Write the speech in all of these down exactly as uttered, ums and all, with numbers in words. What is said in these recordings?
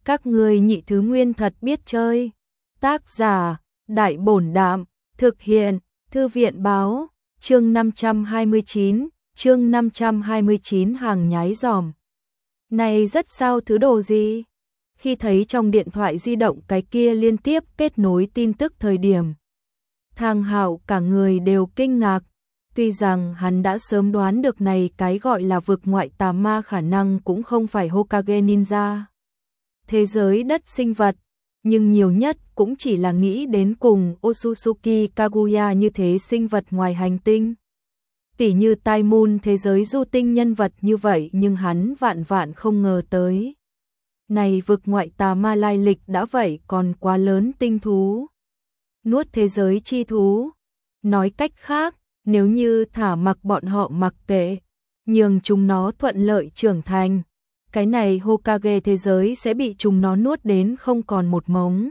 Các ngươi nhị thứ nguyên thật biết chơi. Tác giả, Đại Bổn Đạm, thực hiện, Thư viện Báo, chương năm trăm hai mươi chín, chương năm trăm hai mươi chín hàng nhái giòm. Này rất sao thứ đồ gì? Khi thấy trong điện thoại di động cái kia liên tiếp kết nối tin tức thời điểm, Thang Hạo cả người đều kinh ngạc. Tuy rằng hắn đã sớm đoán được này cái gọi là vực ngoại tà ma khả năng cũng không phải Hokage Ninja, thế giới đất sinh vật, nhưng nhiều nhất cũng chỉ là nghĩ đến cùng Otsutsuki Kaguya như thế sinh vật ngoài hành tinh. Tỉ như Tai Moon thế giới du tinh nhân vật như vậy, nhưng hắn vạn vạn không ngờ tới. Này vực ngoại tà ma lai lịch đã vậy còn quá lớn, tinh thú. Nuốt thế giới chi thú. Nói cách khác, nếu như thả mặc bọn họ mặc kệ, nhường chúng nó thuận lợi trưởng thành, cái này Hokage thế giới sẽ bị chúng nó nuốt đến không còn một mống.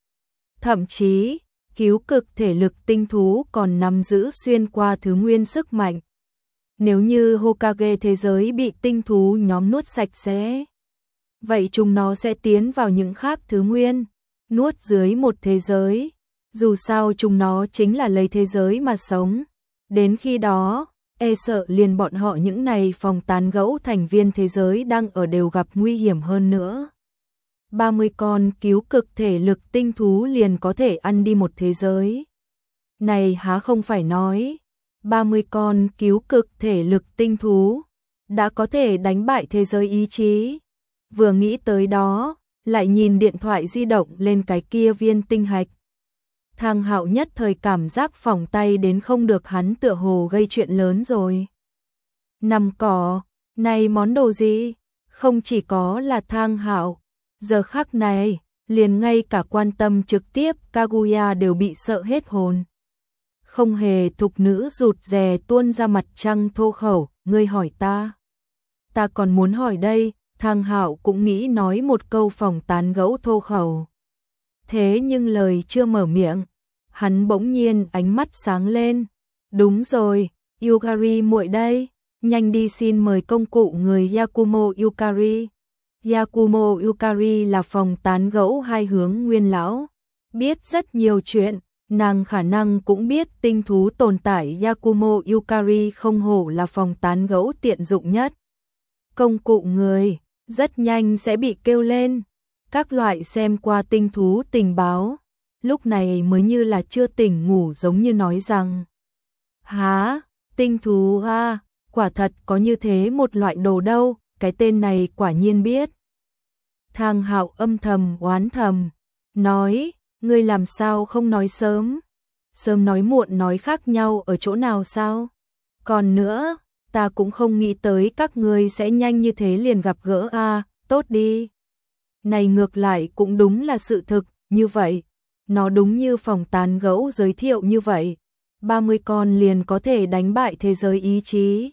Thậm chí, cứu cực thể lực tinh thú còn nắm giữ xuyên qua thứ nguyên sức mạnh. Nếu như Hokage thế giới bị tinh thú nhóm nuốt sạch sẽ, vậy chúng nó sẽ tiến vào những khác thứ nguyên, nuốt dưới một thế giới. Dù sao chúng nó chính là lấy thế giới mà sống. Đến khi đó, e sợ liền bọn họ những này phòng tán gẫu thành viên thế giới đang ở đều gặp nguy hiểm hơn nữa. ba mươi con cứu cực thể lực tinh thú liền có thể ăn đi một thế giới. Này há không phải nói, ba mươi con cứu cực thể lực tinh thú đã có thể đánh bại thế giới ý chí. Vừa nghĩ tới đó, lại nhìn điện thoại di động lên cái kia viên tinh hạch. Thang Hạo nhất thời cảm giác phỏng tay đến không được, hắn tựa hồ gây chuyện lớn rồi. Nằm cỏ, này món đồ gì? Không chỉ có là Thang Hạo, giờ khắc này, liền ngay cả quan tâm trực tiếp Kaguya đều bị sợ hết hồn. Không hề thục nữ rụt rè tuôn ra mặt trăng thô khẩu, ngươi hỏi ta. Ta còn muốn hỏi đây, Thang Hạo cũng nghĩ nói một câu phỏng tán gẫu thô khẩu. Thế nhưng lời chưa mở miệng, hắn bỗng nhiên ánh mắt sáng lên. Đúng rồi, Yukari muội đây, nhanh đi xin mời công cụ người Yakumo Yukari. Yakumo Yukari là phòng tán gẫu hai hướng nguyên lão, biết rất nhiều chuyện, nàng khả năng cũng biết tinh thú tồn tại. Yakumo Yukari không hổ là phòng tán gẫu tiện dụng nhất. Công cụ người, rất nhanh sẽ bị kêu lên. Các loại xem qua tinh thú tình báo, lúc này mới như là chưa tỉnh ngủ giống như nói rằng: há, tinh thú à, quả thật có như thế một loại đồ đâu, cái tên này quả nhiên biết. Thang Hạo âm thầm oán thầm, nói, ngươi làm sao không nói sớm? Sớm nói muộn nói khác nhau ở chỗ nào sao? Còn nữa, ta cũng không nghĩ tới các ngươi sẽ nhanh như thế liền gặp gỡ a, à, tốt đi. Này ngược lại cũng đúng là sự thực, như vậy, nó đúng như phòng tán gẫu giới thiệu như vậy, ba mươi con liền có thể đánh bại thế giới ý chí.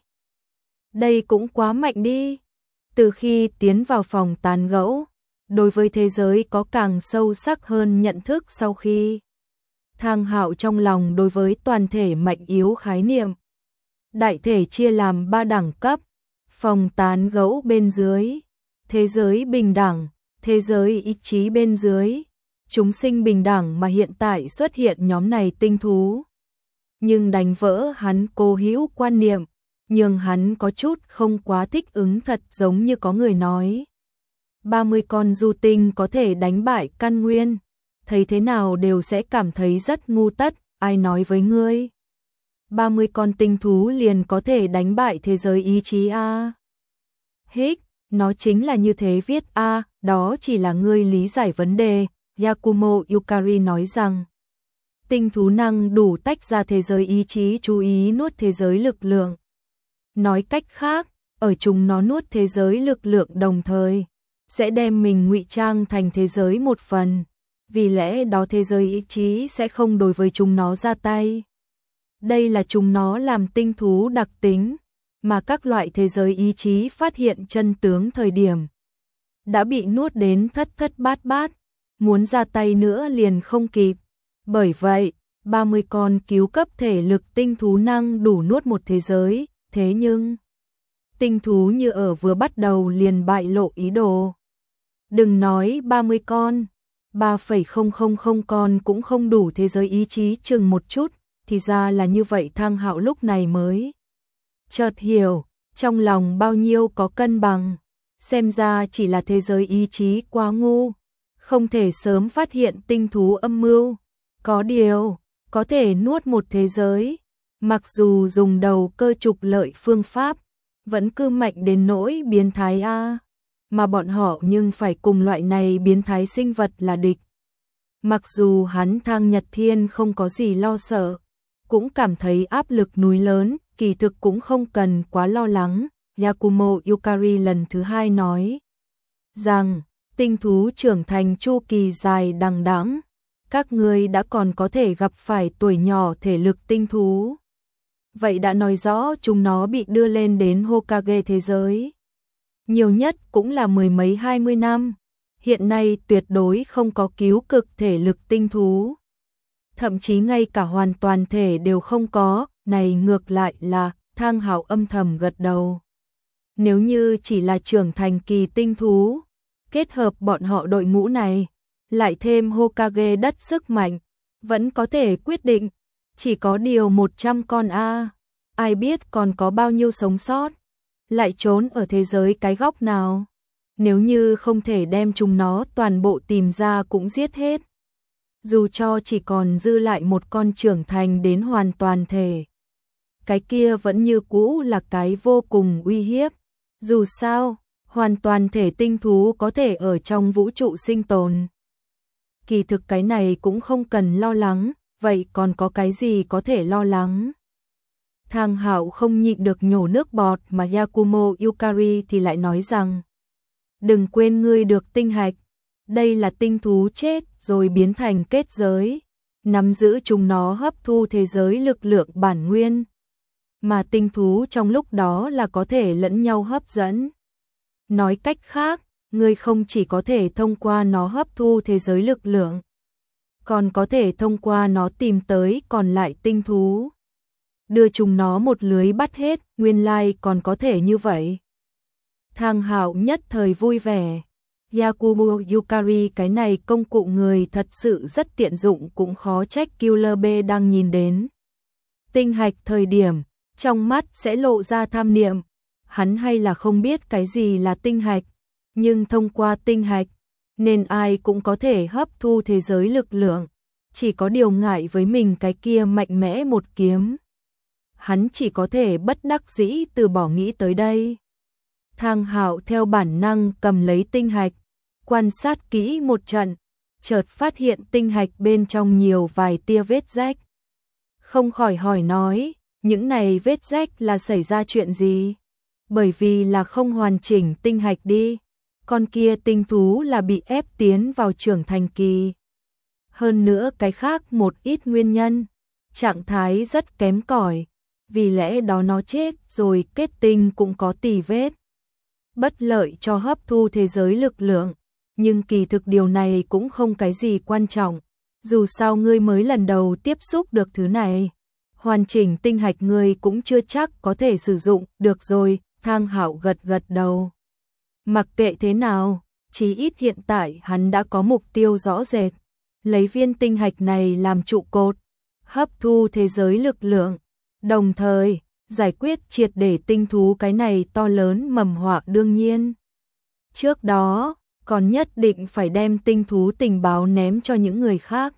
Đây cũng quá mạnh đi. Từ khi tiến vào phòng tán gẫu, đối với thế giới có càng sâu sắc hơn nhận thức. Sau khi Thang Hạo trong lòng đối với toàn thể mạnh yếu khái niệm, đại thể chia làm ba đẳng cấp: phòng tán gẫu bên dưới, thế giới bình đẳng, thế giới ý chí bên dưới, chúng sinh bình đẳng. Mà hiện tại xuất hiện nhóm này tinh thú, nhưng đánh vỡ hắn cố hữu quan niệm, nhưng hắn có chút không quá thích ứng. Thật giống như có người nói, ba mươi con du tinh có thể đánh bại căn nguyên, thấy thế nào đều sẽ cảm thấy rất ngu tất. Ai nói với ngươi ba mươi con tinh thú liền có thể đánh bại thế giới ý chí a? À? Hích, nó chính là như thế viết a, à, đó chỉ là ngươi lý giải vấn đề. Yakumo Yukari nói rằng, tinh thú năng đủ tách ra thế giới ý chí, chú ý nuốt thế giới lực lượng. Nói cách khác, ở chúng nó nuốt thế giới lực lượng đồng thời, sẽ đem mình ngụy trang thành thế giới một phần. Vì lẽ đó thế giới ý chí sẽ không đối với chúng nó ra tay. Đây là chúng nó làm tinh thú đặc tính, mà các loại thế giới ý chí phát hiện chân tướng thời điểm đã bị nuốt đến thất thất bát bát, muốn ra tay nữa liền không kịp. Bởi vậy, ba mươi con cứu cấp thể lực tinh thú năng đủ nuốt một thế giới, thế nhưng tinh thú như ở vừa bắt đầu liền bại lộ ý đồ. Đừng nói ba mươi con, ba phẩy không không không con cũng không đủ thế giới ý chí chừng một chút, thì ra là như vậy. Thang Hạo lúc này mới chợt hiểu, trong lòng bao nhiêu có cân bằng, xem ra chỉ là thế giới ý chí quá ngu, không thể sớm phát hiện tinh thú âm mưu, có điều, có thể nuốt một thế giới, mặc dù dùng đầu cơ trục lợi phương pháp, vẫn cứ mạnh đến nỗi biến thái a, mà bọn họ nhưng phải cùng loại này biến thái sinh vật là địch. Mặc dù hắn Thang Nhật Thiên không có gì lo sợ, cũng cảm thấy áp lực núi lớn, kỳ thực cũng không cần quá lo lắng. Yakumo Yukari lần thứ hai nói rằng, tinh thú trưởng thành chu kỳ dài đằng đẵng, các ngươi đã còn có thể gặp phải tuổi nhỏ thể lực tinh thú. Vậy đã nói rõ chúng nó bị đưa lên đến Hokage thế giới. Nhiều nhất cũng là mười mấy hai mươi năm. Hiện nay tuyệt đối không có cứu cực thể lực tinh thú. Thậm chí ngay cả hoàn toàn thể đều không có, này ngược lại là, Thang Hạo âm thầm gật đầu. Nếu như chỉ là trưởng thành kỳ tinh thú, kết hợp bọn họ đội ngũ này, lại thêm Hokage đất sức mạnh, vẫn có thể quyết định, chỉ có điều một trăm con a, ai biết còn có bao nhiêu sống sót, lại trốn ở thế giới cái góc nào. Nếu như không thể đem chúng nó toàn bộ tìm ra cũng giết hết. Dù cho chỉ còn dư lại một con trưởng thành đến hoàn toàn thể, cái kia vẫn như cũ là cái vô cùng uy hiếp. Dù sao, hoàn toàn thể tinh thú có thể ở trong vũ trụ sinh tồn. Kỳ thực cái này cũng không cần lo lắng, vậy còn có cái gì có thể lo lắng? Thang Hạo không nhịn được nhổ nước bọt, mà Yakumo Yukari thì lại nói rằng, đừng quên ngươi được tinh hạch, đây là tinh thú chết rồi biến thành kết giới, nắm giữ chúng nó hấp thu thế giới lực lượng bản nguyên, mà tinh thú trong lúc đó là có thể lẫn nhau hấp dẫn. Nói cách khác, ngươi không chỉ có thể thông qua nó hấp thu thế giới lực lượng, còn có thể thông qua nó tìm tới còn lại tinh thú, đưa chúng nó một lưới bắt hết. Nguyên lai còn có thể như vậy. Thang Hạo nhất thời vui vẻ. Yakumo Yukari cái này công cụ người thật sự rất tiện dụng, cũng khó trách Killer B đang nhìn đến tinh hạch thời điểm, trong mắt sẽ lộ ra tham niệm. Hắn hay là không biết cái gì là tinh hạch, nhưng thông qua tinh hạch, nên ai cũng có thể hấp thu thế giới lực lượng, chỉ có điều ngại với mình cái kia mạnh mẽ một kiếm. Hắn chỉ có thể bất đắc dĩ từ bỏ nghĩ tới đây. Thang Hạo theo bản năng cầm lấy tinh hạch, quan sát kỹ một trận, chợt phát hiện tinh hạch bên trong nhiều vài tia vết rách. Không khỏi hỏi nói, những này vết rách là xảy ra chuyện gì? Bởi vì là không hoàn chỉnh tinh hạch đi. Con kia tinh thú là bị ép tiến vào trưởng thành kỳ. Hơn nữa cái khác một ít nguyên nhân, trạng thái rất kém cỏi, vì lẽ đó nó chết rồi, kết tinh cũng có tì vết, bất lợi cho hấp thu thế giới lực lượng. Nhưng kỳ thực điều này cũng không cái gì quan trọng, dù sao ngươi mới lần đầu tiếp xúc được thứ này, hoàn chỉnh tinh hạch ngươi cũng chưa chắc có thể sử dụng. Được rồi, Thang Hạo gật gật đầu. Mặc kệ thế nào, chí ít hiện tại hắn đã có mục tiêu rõ rệt, lấy viên tinh hạch này làm trụ cột, hấp thu thế giới lực lượng, đồng thời giải quyết triệt để tinh thú cái này to lớn mầm họa. Đương nhiên, trước đó còn nhất định phải đem tinh thú tình báo ném cho những người khác,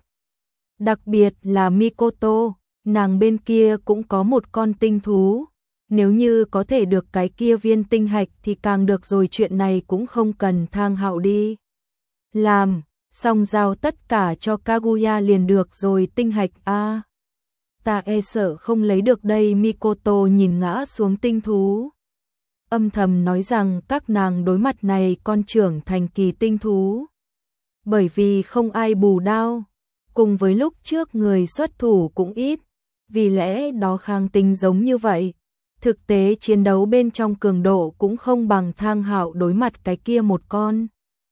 đặc biệt là Mikoto, nàng bên kia cũng có một con tinh thú. Nếu như có thể được cái kia viên tinh hạch thì càng được rồi, chuyện này cũng không cần Thang Hạo đi làm, xong giao tất cả cho Kaguya liền được rồi. Tinh hạch a, à, ta e sợ không lấy được đây. Mikoto nhìn ngã xuống tinh thú, âm thầm nói rằng các nàng đối mặt này con trưởng thành kỳ tinh thú, bởi vì không ai bù đao, cùng với lúc trước người xuất thủ cũng ít, vì lẽ đó khang tinh giống như vậy. Thực tế chiến đấu bên trong cường độ cũng không bằng Thang Hạo đối mặt cái kia một con.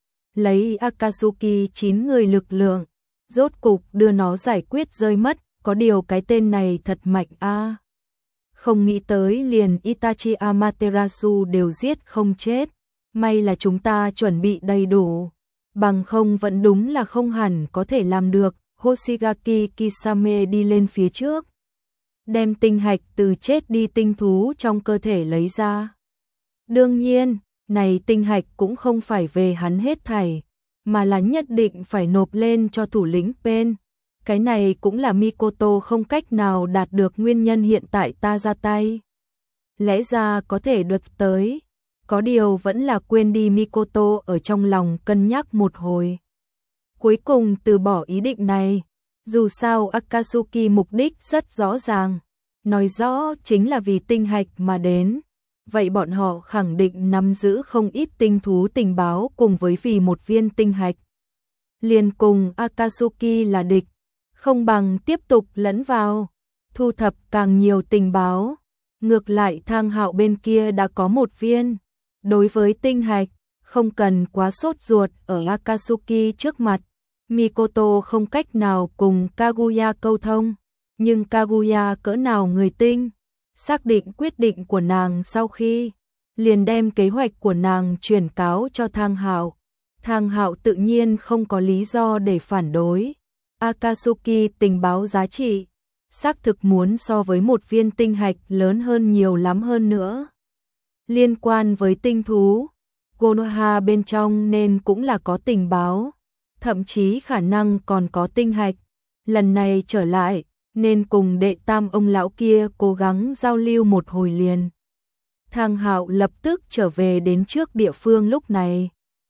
Lấy Akatsuki chín người lực lượng, rốt cục đưa nó giải quyết rơi mất, có điều cái tên này thật mạnh a. À. Không nghĩ tới liền Itachi Amaterasu đều giết không chết, may là chúng ta chuẩn bị đầy đủ, bằng không vẫn đúng là không hẳn có thể làm được. Hoshigaki Kisame đi lên phía trước, đem tinh hạch từ chết đi tinh thú trong cơ thể lấy ra. Đương nhiên, này tinh hạch cũng không phải về hắn hết thảy, mà là nhất định phải nộp lên cho thủ lĩnh Pen. Cái này cũng là Mikoto không cách nào đạt được nguyên nhân hiện tại ta ra tay. Lẽ ra có thể được tới, có điều vẫn là quên đi. Mikoto ở trong lòng cân nhắc một hồi, cuối cùng từ bỏ ý định này. Dù sao Akatsuki mục đích rất rõ ràng, nói rõ chính là vì tinh hạch mà đến. Vậy bọn họ khẳng định nắm giữ không ít tinh thú tình báo, cùng với vì một viên tinh hạch liền cùng Akatsuki là địch, không bằng tiếp tục lẫn vào, thu thập càng nhiều tình báo. Ngược lại Thang Hạo bên kia đã có một viên. Đối với tinh hạch, không cần quá sốt ruột ở Akatsuki trước mặt. Mikoto không cách nào cùng Kaguya câu thông, nhưng Kaguya cỡ nào người tinh, xác định quyết định của nàng sau khi, liền đem kế hoạch của nàng truyền cáo cho Thang Hạo. Thang Hạo tự nhiên không có lý do để phản đối. Akatsuki tình báo giá trị, xác thực muốn so với một viên tinh hạch lớn hơn nhiều lắm hơn nữa. Liên quan với tinh thú, Konoha bên trong nên cũng là có tình báo, thậm chí khả năng còn có tinh hạch. Lần này trở lại, nên cùng đệ tam ông lão kia cố gắng giao lưu một hồi liền. Thang Hạo lập tức trở về đến trước địa phương. Lúc này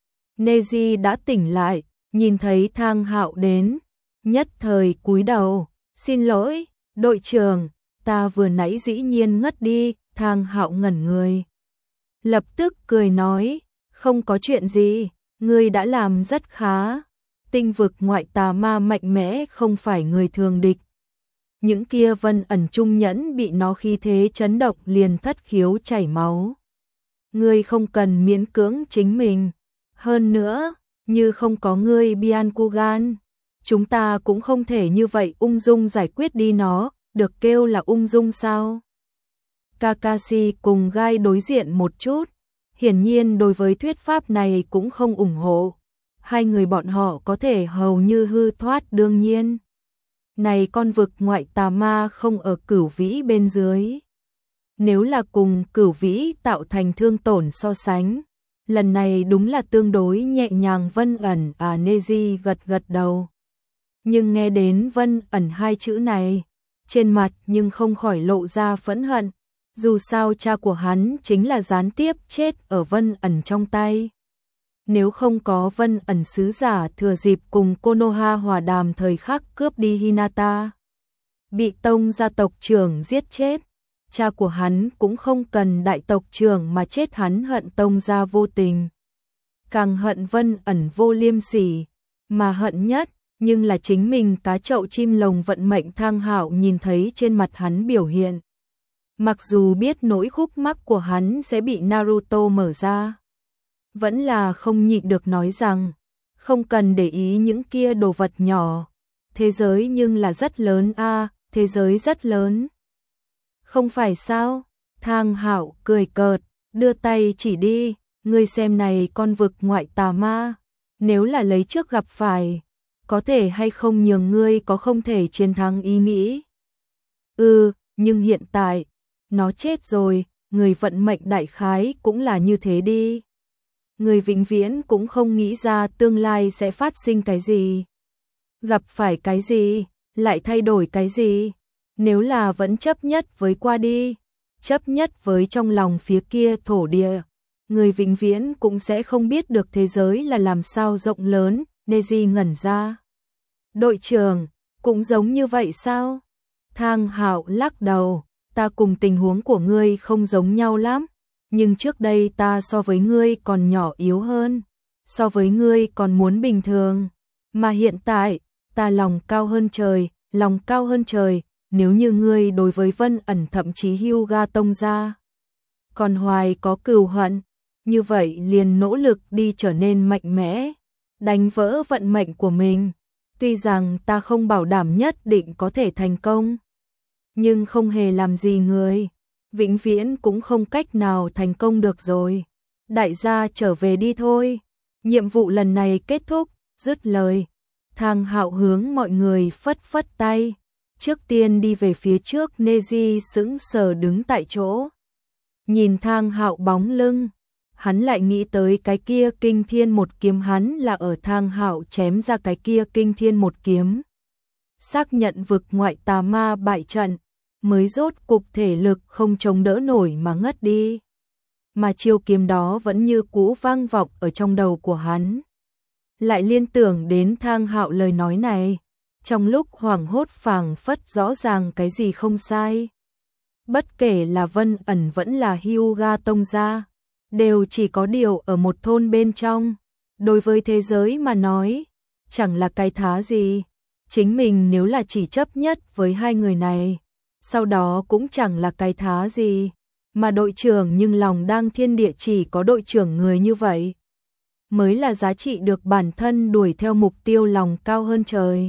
Neji đã tỉnh lại, nhìn thấy Thang Hạo đến, nhất thời cúi đầu, xin lỗi, đội trưởng, ta vừa nãy dĩ nhiên ngất đi. Thang Hạo ngẩn người, lập tức cười nói, không có chuyện gì, ngươi đã làm rất khá. Tinh vực ngoại tà ma mạnh mẽ không phải người thường địch. Những kia Vân Ẩn trung nhẫn bị nó khí thế chấn động liền thất khiếu chảy máu. Ngươi không cần miễn cưỡng chính mình. Hơn nữa, như không có ngươi Byakugan, chúng ta cũng không thể như vậy ung dung giải quyết đi nó. Được kêu là ung dung sao? Kakashi cùng Gai đối diện một chút, hiển nhiên đối với thuyết pháp này cũng không ủng hộ. Hai người bọn họ có thể hầu như hư thoát. Đương nhiên, này con vực ngoại tà ma không ở Cửu Vĩ bên dưới. Nếu là cùng Cửu Vĩ tạo thành thương tổn so sánh, lần này đúng là tương đối nhẹ nhàng. Vân Ẩn à Neji gật gật đầu. Nhưng nghe đến Vân Ẩn hai chữ này, trên mặt nhưng không khỏi lộ ra phẫn hận. Dù sao cha của hắn chính là gián tiếp chết ở Vân Ẩn trong tay. Nếu không có Vân Ẩn sứ giả thừa dịp cùng Konoha hòa đàm thời khắc cướp đi Hinata, bị tông gia tộc trưởng giết chết, cha của hắn cũng không cần đại tộc trưởng mà chết. Hắn hận tông gia vô tình, càng hận Vân Ẩn vô liêm sỉ, mà hận nhất nhưng là chính mình cá chậu chim lồng vận mệnh. Thang Hạo nhìn thấy trên mặt hắn biểu hiện, mặc dù biết nỗi khúc mắc của hắn sẽ bị Naruto mở ra, vẫn là không nhịn được nói rằng, không cần để ý những kia đồ vật nhỏ, thế giới nhưng là rất lớn a, à, thế giới rất lớn. Không phải sao? Thang Hạo cười cợt, đưa tay chỉ đi, ngươi xem này con vực ngoại tà ma, nếu là lấy trước gặp phải, có thể hay không nhường ngươi có không thể chiến thắng ý nghĩ. Ừ, nhưng hiện tại, nó chết rồi, người vận mệnh đại khái cũng là như thế đi. Người vĩnh viễn cũng không nghĩ ra tương lai sẽ phát sinh cái gì, gặp phải cái gì, lại thay đổi cái gì. Nếu là vẫn chấp nhất với qua đi, chấp nhất với trong lòng phía kia thổ địa, người vĩnh viễn cũng sẽ không biết được thế giới là làm sao rộng lớn. Neji ngẩn ra. Đội trưởng, cũng giống như vậy sao? Thang Hạo lắc đầu, ta cùng tình huống của ngươi không giống nhau lắm, nhưng trước đây ta so với ngươi còn nhỏ yếu hơn, so với ngươi còn muốn bình thường, mà hiện tại, ta lòng cao hơn trời, lòng cao hơn trời. Nếu như ngươi đối với Vân Ẩn thậm chí Hyuga tông gia còn hoài có cừu hận, như vậy liền nỗ lực đi trở nên mạnh mẽ, đánh vỡ vận mệnh của mình. Tuy rằng ta không bảo đảm nhất định có thể thành công, nhưng không hề làm gì người, vĩnh viễn cũng không cách nào thành công được rồi. đại gia trở về đi thôi. Nhiệm vụ lần này kết thúc, dứt lời. Thang Hạo hướng mọi người phất phất tay. Trước tiên đi về phía trước, Neji sững sờ đứng tại chỗ. Nhìn Thang Hạo bóng lưng, hắn lại nghĩ tới cái kia kinh thiên một kiếm, hắn là ở Thang Hạo chém ra cái kia kinh thiên một kiếm. Xác nhận vực ngoại tà ma bại trận, mới rốt cục thể lực không chống đỡ nổi mà ngất đi. Mà chiêu kiếm đó vẫn như cũ vang vọng ở trong đầu của hắn. Lại liên tưởng đến Thang Hạo lời nói này, trong lúc hoảng hốt phảng phất rõ ràng cái gì không sai. Bất kể là Vân Ẩn vẫn là Hyuga Tông gia, đều chỉ có điều ở một thôn bên trong. Đối với thế giới mà nói, chẳng là cái thá gì. Chính mình nếu là chỉ chấp nhất với hai người này, sau đó cũng chẳng là cái thá gì. Mà đội trưởng nhưng lòng đang thiên địa chỉ có đội trưởng người như vậy, mới là giá trị được bản thân đuổi theo mục tiêu lòng cao hơn trời.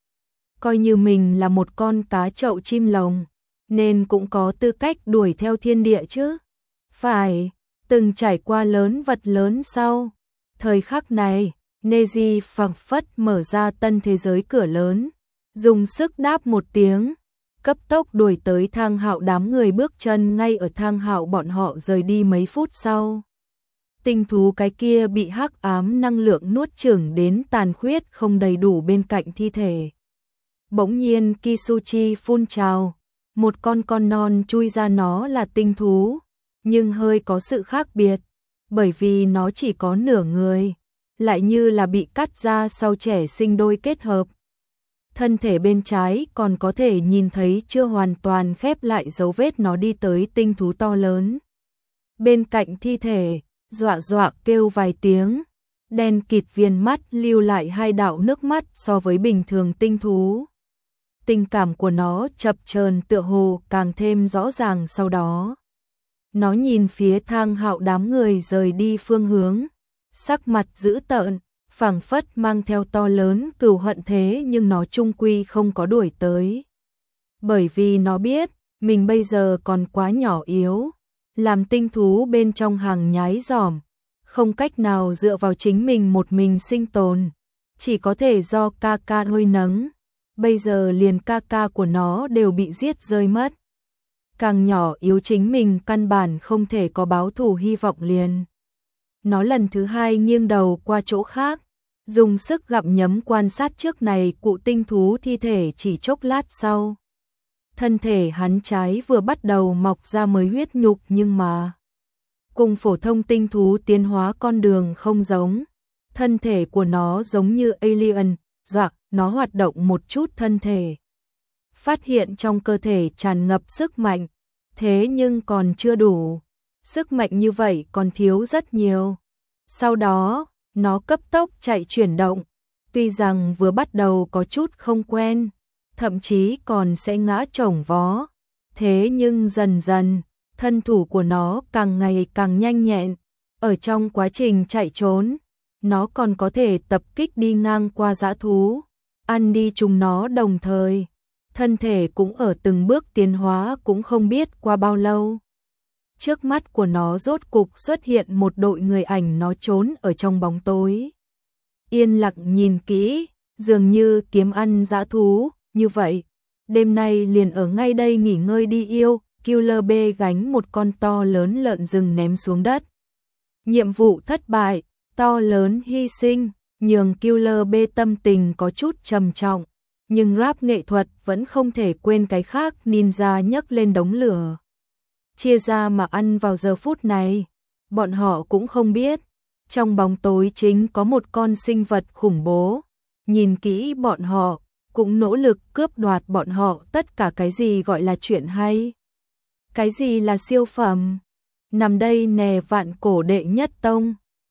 Coi như mình là một con cá chậu chim lồng, nên cũng có tư cách đuổi theo thiên địa chứ. Phải, từng trải qua lớn vật lớn sau. Thời khắc này, Neji phảng phất mở ra tân thế giới cửa lớn, dùng sức đáp một tiếng, cấp tốc đuổi tới Thang Hạo. Đám người bước chân ngay ở Thang Hạo bọn họ rời đi mấy phút sau. Tinh thú cái kia bị hắc ám năng lượng nuốt chửng đến tàn khuyết không đầy đủ bên cạnh thi thể. Bỗng nhiên Kisuchi phun trào, một con con non chui ra, nó là tinh thú, nhưng hơi có sự khác biệt, bởi vì nó chỉ có nửa người, lại như là bị cắt ra sau trẻ sinh đôi kết hợp. Thân thể bên trái còn có thể nhìn thấy chưa hoàn toàn khép lại dấu vết. Nó đi tới tinh thú to lớn bên cạnh thi thể, dọa dọa kêu vài tiếng, đen kịt viền mắt lưu lại hai đạo nước mắt so với bình thường tinh thú. Tình cảm của nó chập chờn tựa hồ càng thêm rõ ràng. Sau đó, nó nhìn phía Thang Hạo đám người rời đi phương hướng, sắc mặt dữ tợn, phảng phất mang theo to lớn cừu hận, thế nhưng nó chung quy không có đuổi tới. Bởi vì nó biết, mình bây giờ còn quá nhỏ yếu, làm tinh thú bên trong hàng nhái giỏm, không cách nào dựa vào chính mình một mình sinh tồn, chỉ có thể do ca ca nuôi nấng. Bây giờ liền ca ca của nó đều bị giết rơi mất. Càng nhỏ yếu chính mình căn bản không thể có báo thù hy vọng liền. Nó lần thứ hai nghiêng đầu qua chỗ khác, dùng sức gặm nhấm quan sát trước này cụ tinh thú thi thể. Chỉ chốc lát sau, thân thể hắn trái vừa bắt đầu mọc ra mới huyết nhục, nhưng mà cùng phổ thông tinh thú tiến hóa con đường không giống. Thân thể của nó giống như alien, dọa, nó hoạt động một chút thân thể, phát hiện trong cơ thể tràn ngập sức mạnh, thế nhưng còn chưa đủ. Sức mạnh như vậy còn thiếu rất nhiều. Sau đó, nó cấp tốc chạy chuyển động, tuy rằng vừa bắt đầu có chút không quen, thậm chí còn sẽ ngã chổng vó, thế nhưng dần dần, thân thủ của nó càng ngày càng nhanh nhẹn. Ở trong quá trình chạy trốn, nó còn có thể tập kích đi ngang qua dã thú, ăn đi chúng nó, đồng thời thân thể cũng ở từng bước tiến hóa. Cũng không biết qua bao lâu, trước mắt của nó rốt cục xuất hiện một đội người ảnh. Nó trốn ở trong bóng tối, yên lặng nhìn kỹ, dường như kiếm ăn dã thú. Như vậy, đêm nay liền ở ngay đây nghỉ ngơi đi. Yêu Killer B gánh một con to lớn lợn rừng ném xuống đất. Nhiệm vụ thất bại, to lớn hy sinh, nhường Killer B tâm tình có chút trầm trọng, nhưng rap nghệ thuật vẫn không thể quên cái khác. Ninja nhấc lên đống lửa, chia ra mà ăn vào giờ phút này. Bọn họ cũng không biết, trong bóng tối chính có một con sinh vật khủng bố, nhìn kỹ bọn họ, cũng nỗ lực cướp đoạt bọn họ tất cả cái gì gọi là chuyện hay, cái gì là siêu phẩm. Nằm đây nè, vạn cổ đệ nhất tông,